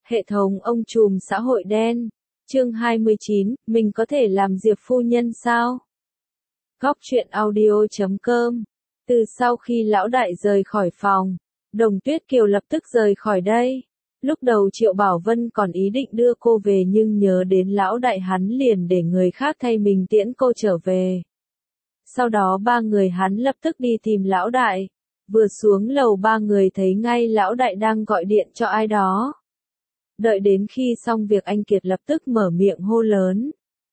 Hệ thống ông trùm xã hội đen. Chương 29, mình có thể làm Diệp phu nhân sao? Góc truyện audio.com. Từ sau khi lão đại rời khỏi phòng, Đồng Tuyết Kiều lập tức rời khỏi đây. Lúc đầu Triệu Bảo Vân còn ý định đưa cô về nhưng nhớ đến lão đại hắn liền để người khác thay mình tiễn cô trở về. Sau đó ba người hắn lập tức đi tìm lão đại. Vừa xuống lầu ba người thấy ngay lão đại đang gọi điện cho ai đó. Đợi đến khi xong việc anh Kiệt lập tức mở miệng hô lớn.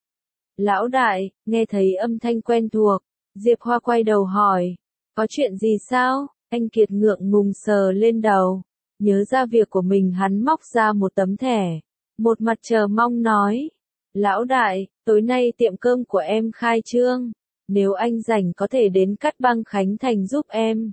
Lão đại, nghe thấy âm thanh quen thuộc, Diệp Hoa quay đầu hỏi, có chuyện gì sao? Anh Kiệt ngượng ngùng sờ lên đầu, nhớ ra việc của mình hắn móc ra một tấm thẻ, một mặt chờ mong nói. Lão đại, tối nay tiệm cơm của em khai trương, nếu anh rảnh có thể đến Cát Băng Khánh Thành giúp em.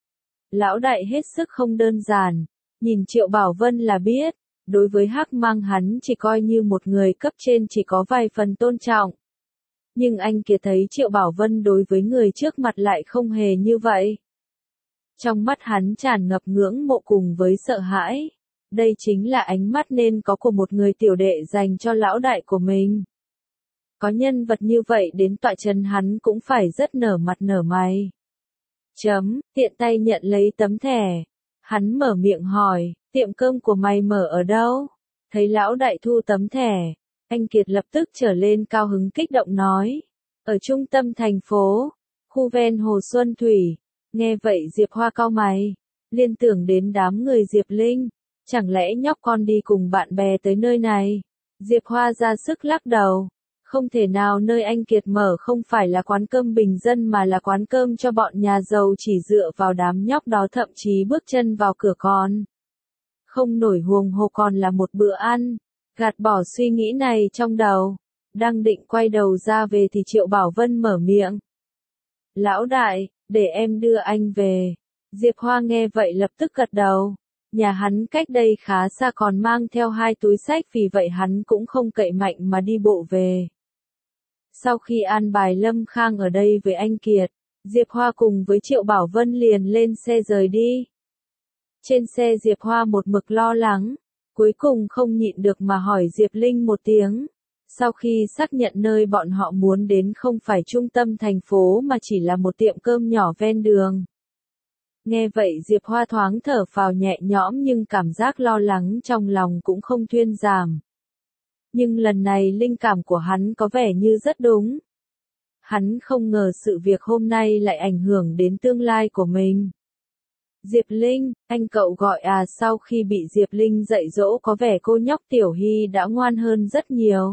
Lão đại hết sức không đơn giản, nhìn Triệu Bảo Vân là biết. Đối với Hắc Mang hắn chỉ coi như một người cấp trên chỉ có vài phần tôn trọng. Nhưng anh Kiệt thấy Triệu Bảo Vân đối với người trước mặt lại không hề như vậy. Trong mắt hắn tràn ngập ngưỡng mộ cùng với sợ hãi. Đây chính là ánh mắt nên có của một người tiểu đệ dành cho lão đại của mình. Có nhân vật như vậy đến tọa chân hắn cũng phải rất nở mặt nở mày. Tiện tay nhận lấy tấm thẻ. Hắn mở miệng hỏi. Tiệm cơm của mày mở ở đâu? Thấy lão đại thu tấm thẻ, anh Kiệt lập tức trở lên cao hứng kích động nói. Ở trung tâm thành phố, khu ven Hồ Xuân Thủy. Nghe vậy Diệp Hoa cau mày, liên tưởng đến đám người Diệp Linh. Chẳng lẽ nhóc con đi cùng bạn bè tới nơi này? Diệp Hoa ra sức lắc đầu. Không thể nào, nơi anh Kiệt mở không phải là quán cơm bình dân mà là quán cơm cho bọn nhà giàu, chỉ dựa vào đám nhóc đó thậm chí bước chân vào cửa còn không nổi huồng hồ còn là một bữa ăn. Gạt bỏ suy nghĩ này trong đầu, đang định quay đầu ra về thì Triệu Bảo Vân mở miệng. Lão đại, để em đưa anh về. Diệp Hoa nghe vậy lập tức gật đầu. Nhà hắn cách đây khá xa còn mang theo 2 túi xách, vì vậy hắn cũng không cậy mạnh mà đi bộ về. Sau khi an bài Lâm Khang ở đây với anh Kiệt, Diệp Hoa cùng với Triệu Bảo Vân liền lên xe rời đi. Trên xe Diệp Hoa một mực lo lắng, cuối cùng không nhịn được mà hỏi Diệp Linh một tiếng. Sau khi xác nhận nơi bọn họ muốn đến không phải trung tâm thành phố mà chỉ là một tiệm cơm nhỏ ven đường. Nghe vậy Diệp Hoa thoáng thở phào nhẹ nhõm nhưng cảm giác lo lắng trong lòng cũng không thuyên giảm. Nhưng lần này linh cảm của hắn có vẻ như rất đúng. Hắn không ngờ sự việc hôm nay lại ảnh hưởng đến tương lai của mình. Diệp Linh, anh cậu gọi à? Sau khi bị Diệp Linh dạy dỗ có vẻ cô nhóc Tiểu Hy đã ngoan hơn rất nhiều.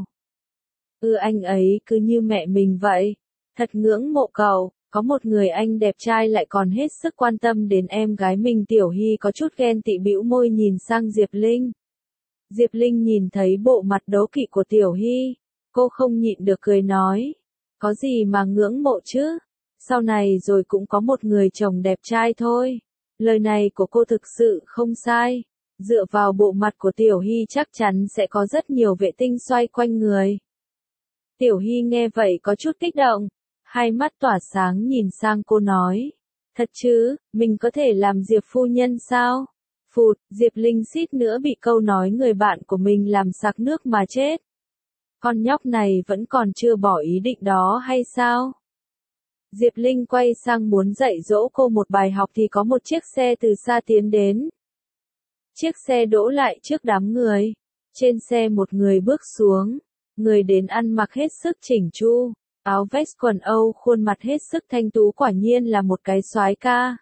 Anh ấy cứ như mẹ mình vậy. Thật ngưỡng mộ cậu, có một người anh đẹp trai lại còn hết sức quan tâm đến em gái mình. Tiểu Hy có chút ghen tị bĩu môi nhìn sang Diệp Linh. Diệp Linh nhìn thấy bộ mặt đố kỵ của Tiểu Hy, cô không nhịn được cười nói. Có gì mà ngưỡng mộ chứ? Sau này rồi cũng có một người chồng đẹp trai thôi. Lời này của cô thực sự không sai. Dựa vào bộ mặt của Tiểu Hy chắc chắn sẽ có rất nhiều vệ tinh xoay quanh người. Tiểu Hy nghe vậy có chút kích động, hai mắt tỏa sáng nhìn sang cô nói. Thật chứ, mình có thể làm Diệp phu nhân sao? Phụt, Diệp Linh suýt nữa bị câu nói người bạn của mình làm sặc nước mà chết. Con nhóc này vẫn còn chưa bỏ ý định đó hay sao? Diệp Linh quay sang muốn dạy dỗ cô một bài học thì có một chiếc xe từ xa tiến đến. Chiếc xe đỗ lại trước đám người. Trên xe một người bước xuống. Người đến ăn mặc hết sức chỉnh chu, áo vest quần Âu, khuôn mặt hết sức thanh tú, quả nhiên là một cái soái ca.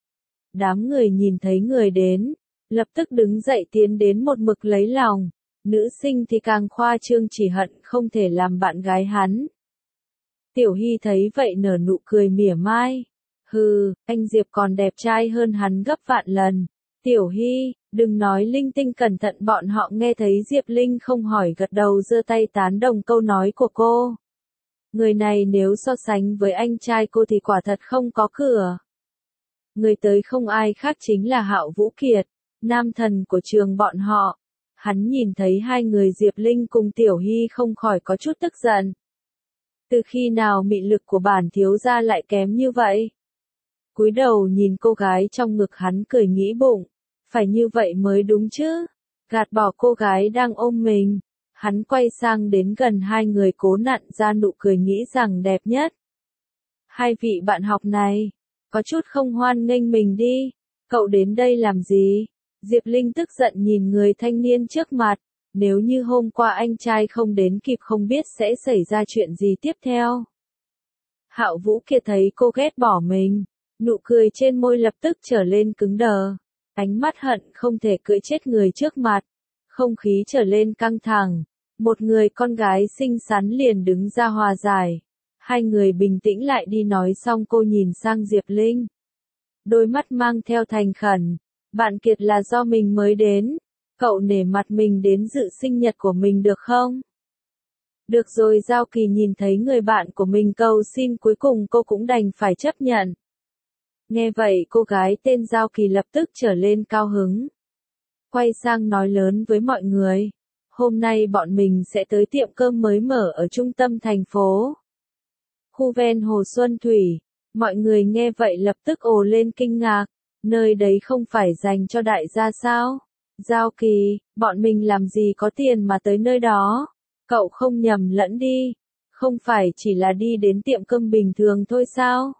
Đám người nhìn thấy người đến, lập tức đứng dậy tiến đến một mực lấy lòng. Nữ sinh thì càng khoa trương, chỉ hận không thể làm bạn gái hắn. Tiểu Hy thấy vậy nở nụ cười mỉa mai. Hừ, anh Diệp còn đẹp trai hơn hắn gấp vạn lần. Tiểu Hy, đừng nói linh tinh, cẩn thận bọn họ nghe thấy. Diệp Linh không hỏi gật đầu giơ tay tán đồng câu nói của cô. Người này nếu so sánh với anh trai cô thì quả thật không có cửa. Người tới không ai khác chính là Hạo Vũ Kiệt, nam thần của trường bọn họ. Hắn nhìn thấy hai người Diệp Linh cùng Tiểu Hy không khỏi có chút tức giận. Từ khi nào mị lực của bản thiếu gia lại kém như vậy? Cúi đầu nhìn cô gái trong ngực hắn cười nghĩ bụng. Phải như vậy mới đúng chứ. Gạt bỏ cô gái đang ôm mình, hắn quay sang đến gần hai người cố nặn ra nụ cười nghĩ rằng đẹp nhất. Hai vị bạn học này, có chút không hoan nghênh mình đi, cậu đến đây làm gì? Diệp Linh tức giận nhìn người thanh niên trước mặt, nếu như hôm qua anh trai không đến kịp không biết sẽ xảy ra chuyện gì tiếp theo. Hạo Vũ Kiệt thấy cô ghét bỏ mình, nụ cười trên môi lập tức trở lên cứng đờ, ánh mắt hận không thể cưỡi chết người trước mặt, không khí trở lên căng thẳng, một người con gái xinh xắn liền đứng ra hòa giải. Hai người bình tĩnh lại đi nói xong cô nhìn sang Diệp Linh. Đôi mắt mang theo thành khẩn, bạn Kiệt là do mình mới đến, cậu nể mặt mình đến dự sinh nhật của mình được không? Được rồi Giao Kỳ nhìn thấy người bạn của mình cầu xin cuối cùng cô cũng đành phải chấp nhận. Nghe vậy cô gái tên Giao Kỳ lập tức trở lên cao hứng. Quay sang nói lớn với mọi người, hôm nay bọn mình sẽ tới tiệm cơm mới mở ở trung tâm thành phố. Khu ven Hồ Xuân Thủy, mọi người nghe vậy lập tức ồ lên kinh ngạc, nơi đấy không phải dành cho đại gia sao? Giao Kỳ, bọn mình làm gì có tiền mà tới nơi đó? Cậu không nhầm lẫn đi, không phải chỉ là đi đến tiệm cơm bình thường thôi sao?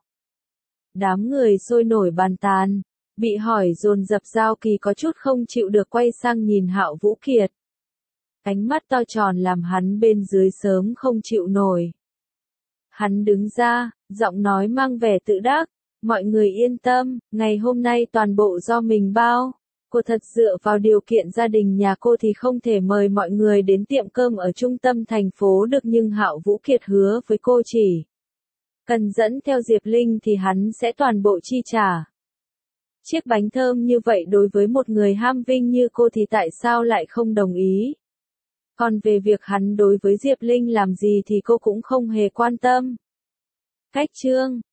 Đám người sôi nổi bàn tán, bị hỏi dồn dập Giao Kỳ có chút không chịu được quay sang nhìn Hạo Vũ Kiệt. Ánh mắt to tròn làm hắn bên dưới sớm không chịu nổi. Hắn đứng ra, giọng nói mang vẻ tự đắc, mọi người yên tâm, ngày hôm nay toàn bộ do mình bao. Cô thật dựa vào điều kiện gia đình nhà cô thì không thể mời mọi người đến tiệm cơm ở trung tâm thành phố được nhưng Hạo Vũ Kiệt hứa với cô chỉ cần dẫn theo Diệp Linh thì hắn sẽ toàn bộ chi trả. Chiếc bánh thơm như vậy đối với một người ham vinh như cô thì tại sao lại không đồng ý? Còn về việc hắn đối với Diệp Linh làm gì thì cô cũng không hề quan tâm. Cách chương